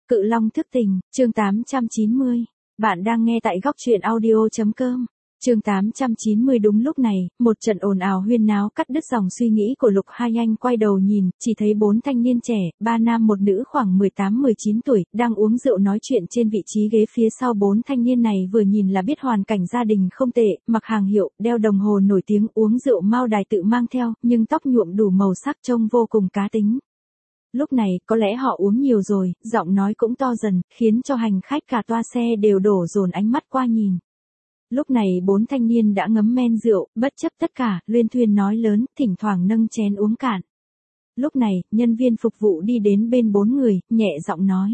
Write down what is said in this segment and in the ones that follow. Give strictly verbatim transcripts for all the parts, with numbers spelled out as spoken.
Cự Long thức tình, chương tám trăm chín mươi. Bạn đang nghe tại góc truyện audio chấm com. Chương tám trăm chín mươi. Đúng lúc này, một trận ồn ào huyên náo cắt đứt dòng suy nghĩ của Lục Hai Anh. Quay đầu nhìn, chỉ thấy bốn thanh niên trẻ, ba nam một nữ khoảng mười tám mười chín tuổi, đang uống rượu nói chuyện trên vị trí ghế phía sau. Bốn thanh niên này vừa nhìn là biết hoàn cảnh gia đình không tệ, mặc hàng hiệu, đeo đồng hồ nổi tiếng, uống rượu Mao Đài tự mang theo, nhưng tóc nhuộm đủ màu sắc trông vô cùng cá tính. Lúc này, có lẽ họ uống nhiều rồi, giọng nói cũng to dần, khiến cho hành khách cả toa xe đều đổ dồn ánh mắt qua nhìn. Lúc này bốn thanh niên đã ngấm men rượu, bất chấp tất cả, luyên thuyên nói lớn, thỉnh thoảng nâng chén uống cạn. Lúc này, nhân viên phục vụ đi đến bên bốn người, nhẹ giọng nói.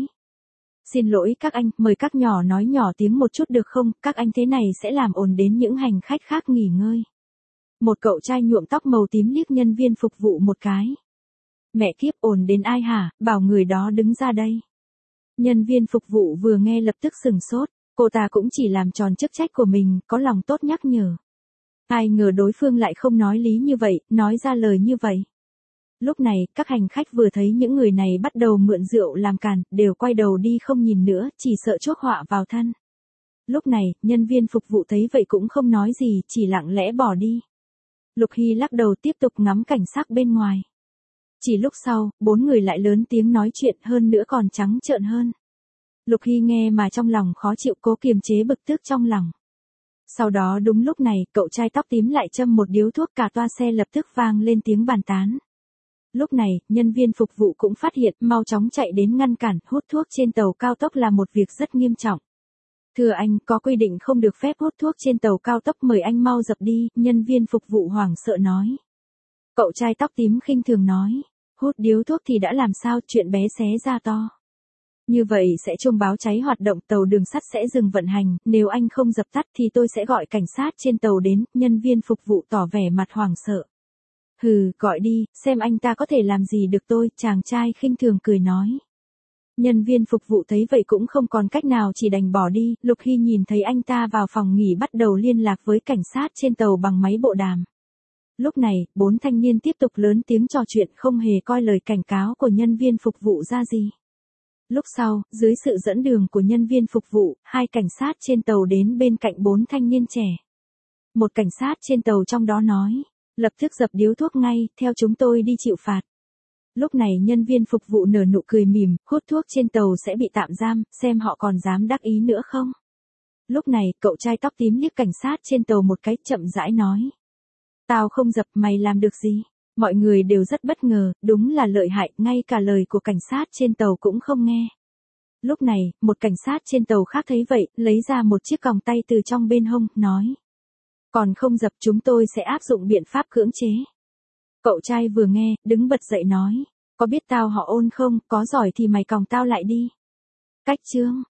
Xin lỗi các anh, mời các nhỏ nói nhỏ tiếng một chút được không, các anh thế này sẽ làm ồn đến những hành khách khác nghỉ ngơi. Một cậu trai nhuộm tóc màu tím liếc nhân viên phục vụ một cái. Mẹ kiếp, ồn đến ai hả, bảo người đó đứng ra đây. Nhân viên phục vụ vừa nghe lập tức sừng sốt, cô ta cũng chỉ làm tròn chức trách của mình, có lòng tốt nhắc nhở. Ai ngờ đối phương lại không nói lý như vậy, nói ra lời như vậy. Lúc này, các hành khách vừa thấy những người này bắt đầu mượn rượu làm càn, đều quay đầu đi không nhìn nữa, chỉ sợ chuốc họa vào thân. Lúc này, nhân viên phục vụ thấy vậy cũng không nói gì, chỉ lặng lẽ bỏ đi. Lục Hy lắc đầu tiếp tục ngắm cảnh sắc bên ngoài. Chỉ lúc sau, bốn người lại lớn tiếng nói chuyện, hơn nữa còn trắng trợn hơn. Lục Hy nghe mà trong lòng khó chịu, cố kiềm chế bực tức trong lòng. Sau đó đúng lúc này, cậu trai tóc tím lại châm một điếu thuốc, cả toa xe lập tức vang lên tiếng bàn tán. Lúc này, nhân viên phục vụ cũng phát hiện, mau chóng chạy đến ngăn cản. Hút thuốc trên tàu cao tốc là một việc rất nghiêm trọng. Thưa anh, có quy định không được phép hút thuốc trên tàu cao tốc, mời anh mau dập đi, nhân viên phục vụ hoảng sợ nói. Cậu trai tóc tím khinh thường nói, hút điếu thuốc thì đã làm sao, chuyện bé xé ra to. Như vậy sẽ chuông báo cháy hoạt động, tàu đường sắt sẽ dừng vận hành, nếu anh không dập tắt thì tôi sẽ gọi cảnh sát trên tàu đến, nhân viên phục vụ tỏ vẻ mặt hoảng sợ. Hừ, gọi đi, xem anh ta có thể làm gì được tôi, chàng trai khinh thường cười nói. Nhân viên phục vụ thấy vậy cũng không còn cách nào, chỉ đành bỏ đi. Lục Hy nhìn thấy anh ta vào phòng nghỉ bắt đầu liên lạc với cảnh sát trên tàu bằng máy bộ đàm. Lúc này, bốn thanh niên tiếp tục lớn tiếng trò chuyện, không hề coi lời cảnh cáo của nhân viên phục vụ ra gì. Lúc sau, dưới sự dẫn đường của nhân viên phục vụ, hai cảnh sát trên tàu đến bên cạnh bốn thanh niên trẻ. Một cảnh sát trên tàu trong đó nói, lập tức dập điếu thuốc ngay, theo chúng tôi đi chịu phạt. Lúc này nhân viên phục vụ nở nụ cười mỉm, hút thuốc trên tàu sẽ bị tạm giam, xem họ còn dám đắc ý nữa không. Lúc này, cậu trai tóc tím liếc cảnh sát trên tàu một cái, chậm rãi nói. Tao không dập, mày làm được gì? Mọi người đều rất bất ngờ, đúng là lợi hại, ngay cả lời của cảnh sát trên tàu cũng không nghe. Lúc này, một cảnh sát trên tàu khác thấy vậy, lấy ra một chiếc còng tay từ trong bên hông, nói. Còn không dập, chúng tôi sẽ áp dụng biện pháp cưỡng chế. Cậu trai vừa nghe, đứng bật dậy nói. Có biết tao họ Ôn không, có giỏi thì mày còng tao lại đi. Cách chương.